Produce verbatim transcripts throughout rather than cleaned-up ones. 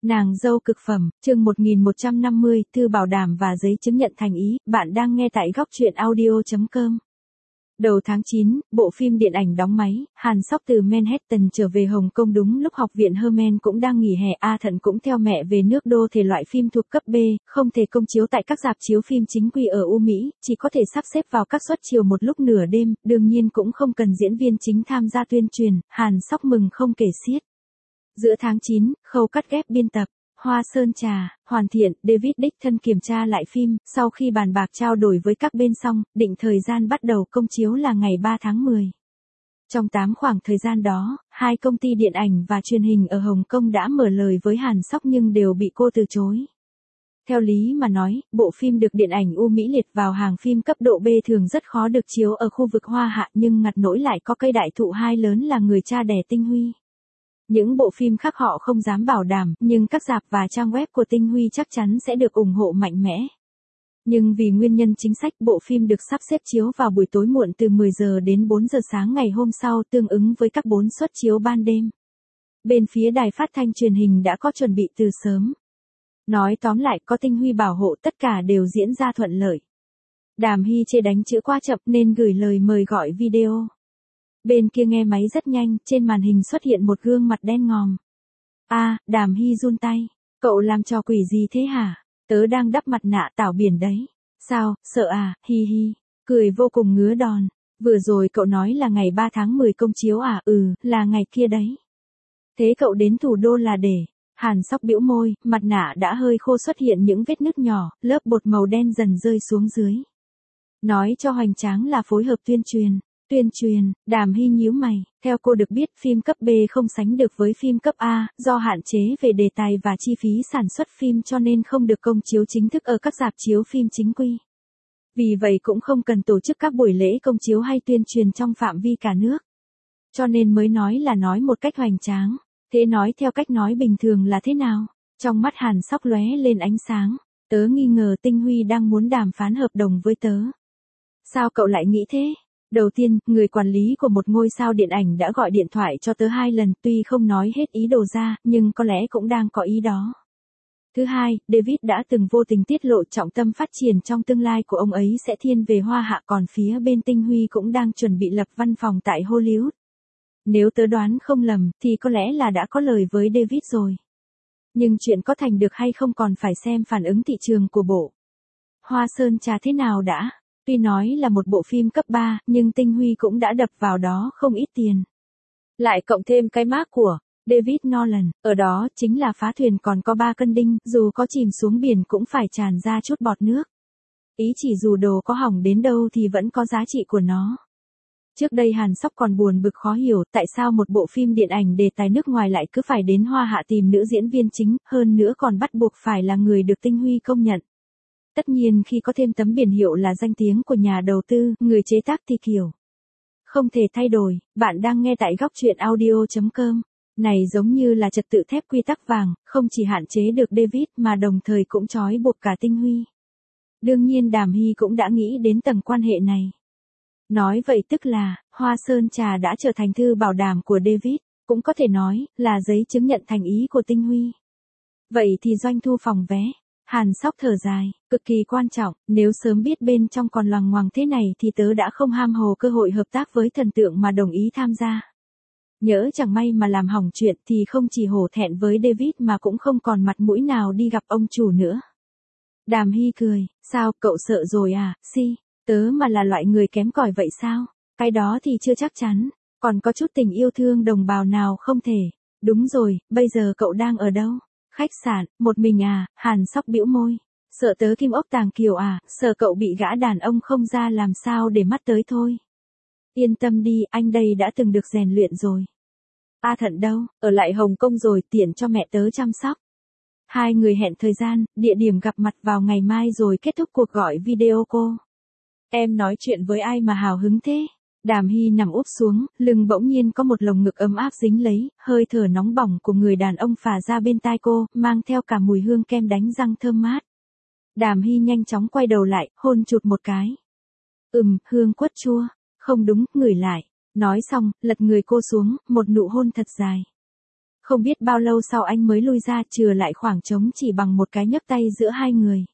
Nàng dâu cực phẩm, chương một nghìn một trăm năm mươi, thư bảo đảm và giấy chứng nhận thành ý, bạn đang nghe tại góc truyện audio chấm com. Đầu tháng chín, bộ phim điện ảnh đóng máy, Hàn Sóc từ Manhattan trở về Hồng Kông đúng lúc học viện Herman cũng đang nghỉ hè. A Thận cũng theo mẹ về nước đô, thể loại phim thuộc cấp B, không thể công chiếu tại các rạp chiếu phim chính quy ở U Mỹ, chỉ có thể sắp xếp vào các suất chiều một lúc nửa đêm, đương nhiên cũng không cần diễn viên chính tham gia tuyên truyền. Hàn Sóc mừng không kể xiết. Giữa tháng chín, khâu cắt ghép biên tập, Hoa Sơn Trà, hoàn thiện, David đích thân kiểm tra lại phim, sau khi bàn bạc trao đổi với các bên xong, định thời gian bắt đầu công chiếu là ngày ba tháng mười. Trong tám khoảng thời gian đó, hai công ty điện ảnh và truyền hình ở Hồng Kông đã mở lời với Hàn Sóc nhưng đều bị cô từ chối. Theo lý mà nói, bộ phim được điện ảnh U Mỹ liệt vào hàng phim cấp độ B thường rất khó được chiếu ở khu vực Hoa Hạ, nhưng ngặt nỗi lại có cây đại thụ hai lớn là người cha đẻ Tinh Huy. Những bộ phim khác họ không dám bảo đảm, nhưng các rạp và trang web của Tinh Huy chắc chắn sẽ được ủng hộ mạnh mẽ. Nhưng vì nguyên nhân chính sách, bộ phim được sắp xếp chiếu vào buổi tối muộn từ mười giờ đến bốn giờ sáng ngày hôm sau, tương ứng với các bốn suất chiếu ban đêm. Bên phía đài phát thanh truyền hình đã có chuẩn bị từ sớm. Nói tóm lại, có Tinh Huy bảo hộ, tất cả đều diễn ra thuận lợi. Đàm Hy chê đánh chữ quá chậm nên gửi lời mời gọi video. Bên kia nghe máy rất nhanh, trên màn hình xuất hiện một gương mặt đen ngòm. A, à, Đàm Hy run tay. Cậu làm trò quỷ gì thế hả? Tớ đang đắp mặt nạ tảo biển đấy. Sao, sợ à, hi hi. Cười vô cùng ngứa đòn. Vừa rồi cậu nói là ngày ba tháng mười công chiếu à? Ừ, là ngày kia đấy. Thế cậu đến thủ đô là để... Hàn Sóc bĩu môi, mặt nạ đã hơi khô, xuất hiện những vết nứt nhỏ, lớp bột màu đen dần rơi xuống dưới. Nói cho hoành tráng là phối hợp tuyên truyền. Tuyên truyền, Đàm Hy nhíu mày, theo cô được biết phim cấp B không sánh được với phim cấp A, do hạn chế về đề tài và chi phí sản xuất phim cho nên không được công chiếu chính thức ở các rạp chiếu phim chính quy. Vì vậy cũng không cần tổ chức các buổi lễ công chiếu hay tuyên truyền trong phạm vi cả nước. Cho nên mới nói là nói một cách hoành tráng. Thế nói theo cách nói bình thường là thế nào? Trong mắt Hàn Sóc lóe lên ánh sáng. Tớ nghi ngờ Tinh Huy đang muốn đàm phán hợp đồng với tớ. Sao cậu lại nghĩ thế? Đầu tiên, người quản lý của một ngôi sao điện ảnh đã gọi điện thoại cho tớ hai lần, tuy không nói hết ý đồ ra, nhưng có lẽ cũng đang có ý đó. Thứ hai, David đã từng vô tình tiết lộ trọng tâm phát triển trong tương lai của ông ấy sẽ thiên về Hoa Hạ, còn phía bên Tinh Huy cũng đang chuẩn bị lập văn phòng tại Hollywood. Nếu tớ đoán không lầm, thì có lẽ là đã có lời với David rồi. Nhưng chuyện có thành được hay không còn phải xem phản ứng thị trường của bộ Hoa Sơn Trà thế nào đã. Tuy nói là một bộ phim cấp ba, nhưng Tinh Huy cũng đã đập vào đó không ít tiền. Lại cộng thêm cái mác của David Nolan, ở đó chính là phá thuyền còn có ba cân đinh, dù có chìm xuống biển cũng phải tràn ra chút bọt nước. Ý chỉ dù đồ có hỏng đến đâu thì vẫn có giá trị của nó. Trước đây Hàn Sóc còn buồn bực khó hiểu tại sao một bộ phim điện ảnh đề tài nước ngoài lại cứ phải đến Hoa Hạ tìm nữ diễn viên chính, hơn nữa còn bắt buộc phải là người được Tinh Huy công nhận. Tất nhiên khi có thêm tấm biển hiệu là danh tiếng của nhà đầu tư, người chế tác thì kiểu không thể thay đổi. Bạn đang nghe tại góc truyện audio chấm com. Này giống như là trật tự thép quy tắc vàng, không chỉ hạn chế được David mà đồng thời cũng trói buộc cả Tinh Huy. Đương nhiên Đàm Hy cũng đã nghĩ đến tầng quan hệ này. Nói vậy tức là, Hoa Sơn Trà đã trở thành thư bảo đảm của David, cũng có thể nói là giấy chứng nhận thành ý của Tinh Huy. Vậy thì doanh thu phòng vé. Hàn Sóc thở dài, cực kỳ quan trọng, nếu sớm biết bên trong còn loằng ngoằng thế này thì tớ đã không ham hồ cơ hội hợp tác với thần tượng mà đồng ý tham gia. Nhỡ chẳng may mà làm hỏng chuyện thì không chỉ hổ thẹn với David mà cũng không còn mặt mũi nào đi gặp ông chủ nữa. Đàm Hy cười, sao cậu sợ rồi à, si, tớ mà là loại người kém cỏi vậy sao? Cái đó thì chưa chắc chắn, còn có chút tình yêu thương đồng bào nào không thể. Đúng rồi, bây giờ cậu đang ở đâu? Khách sạn, một mình à? Hàn Sóc bĩu môi. Sợ tớ kim ốc tàng kiều à? Sợ cậu bị gã đàn ông không ra làm sao để mắt tới thôi. Yên tâm đi, anh đây đã từng được rèn luyện rồi. A Thận đâu? Ở lại Hồng Kông rồi, tiện cho mẹ tớ chăm sóc. Hai người hẹn thời gian, địa điểm gặp mặt vào ngày mai rồi kết thúc cuộc gọi video call. Em nói chuyện với ai mà hào hứng thế? Đàm Hy nằm úp xuống, lưng bỗng nhiên có một lồng ngực ấm áp dính lấy, hơi thở nóng bỏng của người đàn ông phả ra bên tai cô, mang theo cả mùi hương kem đánh răng thơm mát. Đàm Hy nhanh chóng quay đầu lại, hôn chụt một cái. Ừm, hương quất chua. Không đúng, ngửi lại. Nói xong, lật người cô xuống, một nụ hôn thật dài. Không biết bao lâu sau anh mới lui ra, chừa lại khoảng trống chỉ bằng một cái nhấc tay giữa hai người.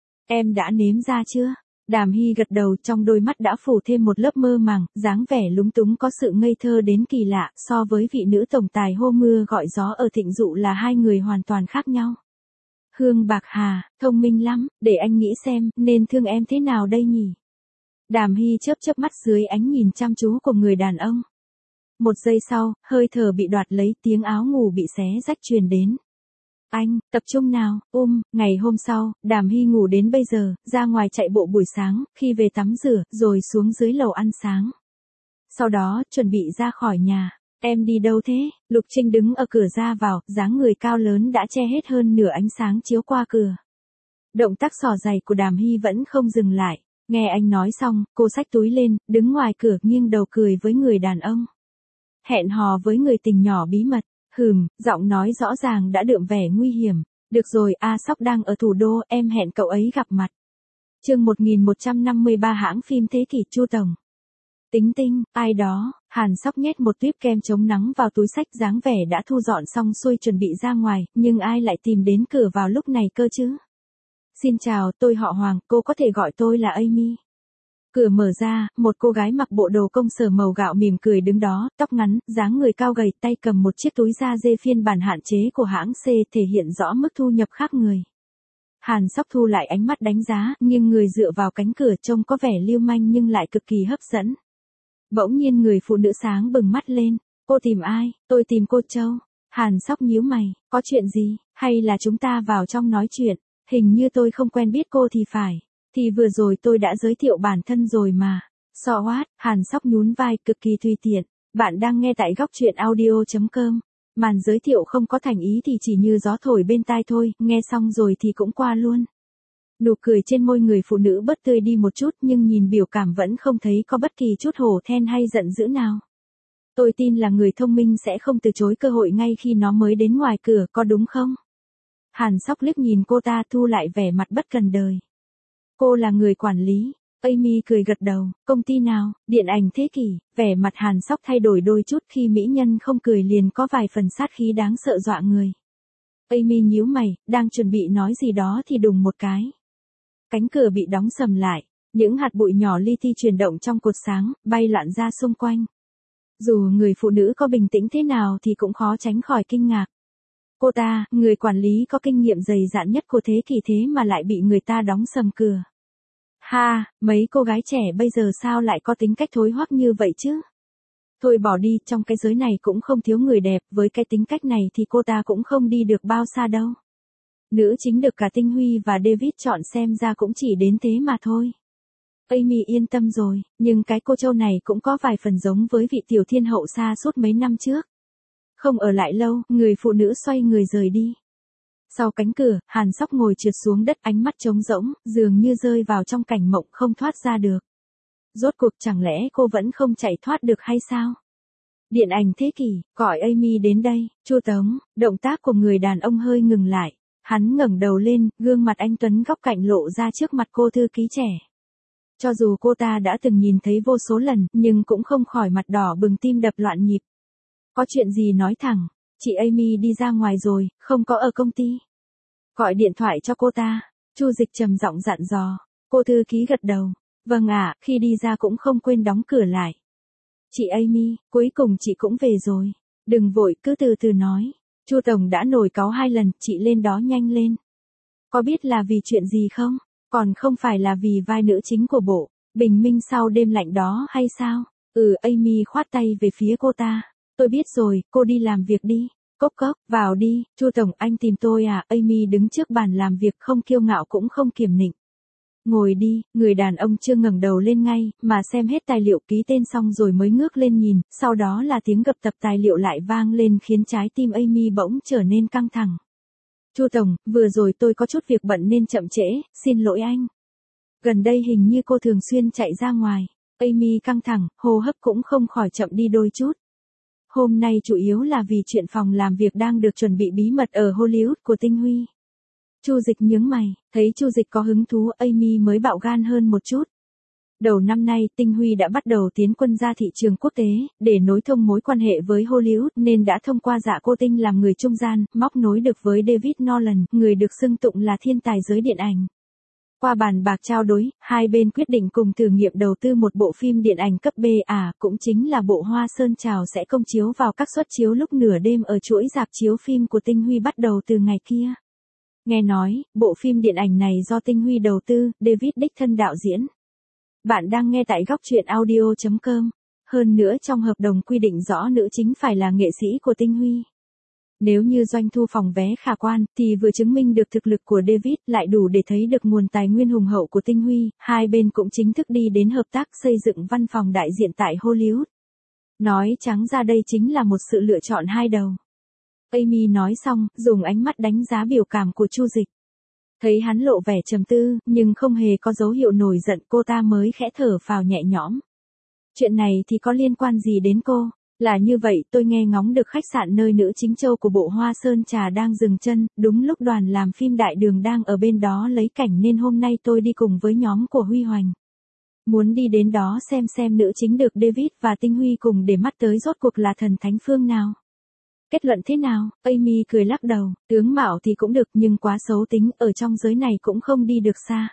Em đã nếm ra chưa? Đàm Hy gật đầu, trong đôi mắt đã phủ thêm một lớp mơ màng, dáng vẻ lúng túng có sự ngây thơ đến kỳ lạ, so với vị nữ tổng tài hô mưa gọi gió ở Thịnh Dụ là hai người hoàn toàn khác nhau. Hương Bạc Hà, thông minh lắm, để anh nghĩ xem, nên thương em thế nào đây nhỉ? Đàm Hy chớp chớp mắt dưới ánh nhìn chăm chú của người đàn ông. Một giây sau, hơi thở bị đoạt lấy, tiếng áo ngủ bị xé rách truyền đến. Anh, tập trung nào, um, ngày hôm sau, Đàm Hy ngủ đến bây giờ, ra ngoài chạy bộ buổi sáng, khi về tắm rửa, rồi xuống dưới lầu ăn sáng. Sau đó, chuẩn bị ra khỏi nhà. Em đi đâu thế? Lục Trinh đứng ở cửa ra vào, dáng người cao lớn đã che hết hơn nửa ánh sáng chiếu qua cửa. Động tác xỏ giày của Đàm Hy vẫn không dừng lại. Nghe anh nói xong, cô xách túi lên, đứng ngoài cửa nghiêng đầu cười với người đàn ông. Hẹn hò với người tình nhỏ bí mật. Hừm, giọng nói rõ ràng đã đượm vẻ nguy hiểm. Được rồi, A Sóc đang ở thủ đô, em hẹn cậu ấy gặp mặt. Chương một nghìn một trăm năm mươi ba hãng phim thế kỷ Chu Tổng. Tính tinh, ai đó, Hàn Sóc nhét một tuýp kem chống nắng vào túi xách, dáng vẻ đã thu dọn xong xuôi chuẩn bị ra ngoài, nhưng ai lại tìm đến cửa vào lúc này cơ chứ? Xin chào, tôi họ Hoàng, cô có thể gọi tôi là Amy. Cửa mở ra, một cô gái mặc bộ đồ công sở màu gạo mỉm cười đứng đó, tóc ngắn, dáng người cao gầy, tay cầm một chiếc túi da dê phiên bản hạn chế của hãng C, thể hiện rõ mức thu nhập khác người. Hàn Sóc thu lại ánh mắt đánh giá, nhưng người dựa vào cánh cửa trông có vẻ lưu manh nhưng lại cực kỳ hấp dẫn. Bỗng nhiên người phụ nữ sáng bừng mắt lên. Cô tìm ai? Tôi tìm cô Châu. Hàn Sóc nhíu mày, có chuyện gì? Hay là chúng ta vào trong nói chuyện? Hình như tôi không quen biết cô thì phải. Thì vừa rồi tôi đã giới thiệu bản thân rồi mà. So what? Hàn Sóc nhún vai, cực kỳ tùy tiện. Bạn đang nghe tại góc truyện audio chấm com. Màn giới thiệu không có thành ý thì chỉ như gió thổi bên tai thôi, nghe xong rồi thì cũng qua luôn. Nụ cười trên môi người phụ nữ bớt tươi đi một chút, nhưng nhìn biểu cảm vẫn không thấy có bất kỳ chút hổ thẹn hay giận dữ nào. Tôi tin là người thông minh sẽ không từ chối cơ hội ngay khi nó mới đến ngoài cửa, có đúng không? Hàn Sóc liếc nhìn cô ta, thu lại vẻ mặt bất cần đời. Cô là người quản lý. Amy cười gật đầu. Công ty nào? Điện ảnh thế kỷ. Vẻ mặt Hàn Sóc thay đổi đôi chút khi mỹ nhân không cười liền có vài phần sát khí đáng sợ dọa người. Amy nhíu mày, đang chuẩn bị nói gì đó thì đùng một cái. Cánh cửa bị đóng sầm lại. Những hạt bụi nhỏ li ti chuyển động trong cột sáng, bay loạn ra xung quanh. Dù người phụ nữ có bình tĩnh thế nào thì cũng khó tránh khỏi kinh ngạc. Cô ta, người quản lý có kinh nghiệm dày dạn nhất của thế kỷ thế mà lại bị người ta đóng sầm cửa. Ha, mấy cô gái trẻ bây giờ sao lại có tính cách thối hoắc như vậy chứ? Thôi bỏ đi, trong cái giới này cũng không thiếu người đẹp, với cái tính cách này thì cô ta cũng không đi được bao xa đâu. Nữ chính được cả Tinh Huy và David chọn xem ra cũng chỉ đến thế mà thôi. Amy yên tâm rồi, nhưng cái cô Châu này cũng có vài phần giống với vị tiểu thiên hậu xa suốt mấy năm trước. Không ở lại lâu, người phụ nữ xoay người rời đi. Sau cánh cửa, Hàn Sóc ngồi trượt xuống đất, ánh mắt trống rỗng, dường như rơi vào trong cảnh mộng không thoát ra được. Rốt cuộc chẳng lẽ cô vẫn không chạy thoát được hay sao? Điện ảnh thế kỷ, gọi Amy đến đây. Chu Tống, động tác của người đàn ông hơi ngừng lại. Hắn ngẩng đầu lên, gương mặt anh tuấn góc cạnh lộ ra trước mặt cô thư ký trẻ. Cho dù cô ta đã từng nhìn thấy vô số lần, nhưng cũng không khỏi mặt đỏ bừng, tim đập loạn nhịp. Có chuyện gì nói thẳng, chị Amy đi ra ngoài rồi, không có ở công ty. Gọi điện thoại cho cô ta. Chu Dịch trầm giọng dặn dò. Cô thư ký gật đầu. Vâng ạ, khi đi ra cũng không quên đóng cửa lại. Chị Amy, cuối cùng chị cũng về rồi. Đừng vội, cứ từ từ nói. Chu Tổng đã nổi cáu hai lần, chị lên đó nhanh lên. Có biết là vì chuyện gì không? Còn không phải là vì vai nữ chính của bộ Bình Minh sau đêm lạnh đó hay sao? Ừ, Amy khoát tay về phía cô ta. Tôi biết rồi, cô đi làm việc đi. Cốc cốc, vào đi. Chu Tổng, anh tìm tôi à? Amy đứng trước bàn làm việc, không kiêu ngạo cũng không kiềm nịnh. Ngồi đi. Người đàn ông chưa ngẩng đầu lên ngay, mà xem hết tài liệu ký tên xong rồi mới ngước lên nhìn, sau đó là tiếng gập tập tài liệu lại vang lên khiến trái tim Amy bỗng trở nên căng thẳng. Chu Tổng, vừa rồi tôi có chút việc bận nên chậm trễ, xin lỗi anh. Gần đây hình như cô thường xuyên chạy ra ngoài. Amy căng thẳng, hô hấp cũng không khỏi chậm đi đôi chút. Hôm nay chủ yếu là vì chuyện phòng làm việc đang được chuẩn bị bí mật ở Hollywood của Tinh Huy. Chu Dịch nhướng mày, thấy Chu Dịch có hứng thú, Amy mới bạo gan hơn một chút. Đầu năm nay, Tinh Huy đã bắt đầu tiến quân ra thị trường quốc tế, để nối thông mối quan hệ với Hollywood nên đã thông qua Dạ Cô Tinh làm người trung gian, móc nối được với David Nolan, người được xưng tụng là thiên tài giới điện ảnh. Qua bàn bạc trao đổi, hai bên quyết định cùng thử nghiệm đầu tư một bộ phim điện ảnh cấp B à, cũng chính là bộ Hoa Sơn Trào sẽ công chiếu vào các suất chiếu lúc nửa đêm ở chuỗi rạp chiếu phim của Tinh Huy bắt đầu từ ngày kia. Nghe nói, bộ phim điện ảnh này do Tinh Huy đầu tư, David đích thân đạo diễn. Bạn đang nghe tại góc truyện audio chấm com. Hơn nữa trong hợp đồng quy định rõ nữ chính phải là nghệ sĩ của Tinh Huy. Nếu như doanh thu phòng vé khả quan, thì vừa chứng minh được thực lực của David, lại đủ để thấy được nguồn tài nguyên hùng hậu của Tinh Huy, hai bên cũng chính thức đi đến hợp tác xây dựng văn phòng đại diện tại Hollywood. Nói trắng ra đây chính là một sự lựa chọn hai đầu. Amy nói xong, dùng ánh mắt đánh giá biểu cảm của Chu Dịch. Thấy hắn lộ vẻ trầm tư, nhưng không hề có dấu hiệu nổi giận, cô ta mới khẽ thở phào nhẹ nhõm. Chuyện này thì có liên quan gì đến cô? Là như vậy, tôi nghe ngóng được khách sạn nơi nữ chính Châu của bộ Hoa Sơn Trà đang dừng chân, đúng lúc đoàn làm phim Đại Đường đang ở bên đó lấy cảnh nên hôm nay tôi đi cùng với nhóm của Huy Hoành. Muốn đi đến đó xem xem nữ chính được David và Tinh Huy cùng để mắt tới rốt cuộc là thần thánh phương nào. Kết luận thế nào? Amy cười lắc đầu, tướng mạo thì cũng được nhưng quá xấu tính, ở trong giới này cũng không đi được xa.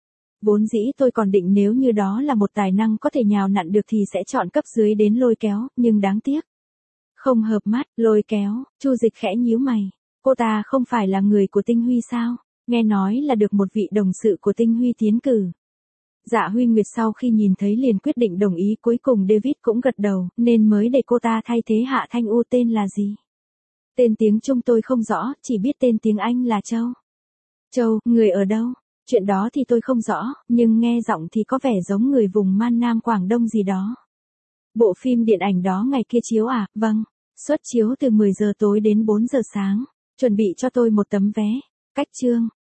Vốn dĩ tôi còn định nếu như đó là một tài năng có thể nhào nặn được thì sẽ chọn cấp dưới đến lôi kéo, nhưng đáng tiếc. Không hợp mắt, lôi kéo, Chu Dịch khẽ nhíu mày. Cô ta không phải là người của Tinh Huy sao? Nghe nói là được một vị đồng sự của Tinh Huy tiến cử. Dạ Huy Nguyệt sau khi nhìn thấy liền quyết định đồng ý, cuối cùng David cũng gật đầu, nên mới để cô ta thay thế Hạ Thanh U. Tên là gì? Tên tiếng Trung tôi không rõ, chỉ biết tên tiếng Anh là Châu. Châu, người ở đâu? Chuyện đó thì tôi không rõ, nhưng nghe giọng thì có vẻ giống người vùng Man Nam Quảng Đông gì đó. Bộ phim điện ảnh đó ngày kia chiếu à? Vâng. Suất chiếu từ mười giờ tối đến bốn giờ sáng. Chuẩn bị cho tôi một tấm vé. Cách chương.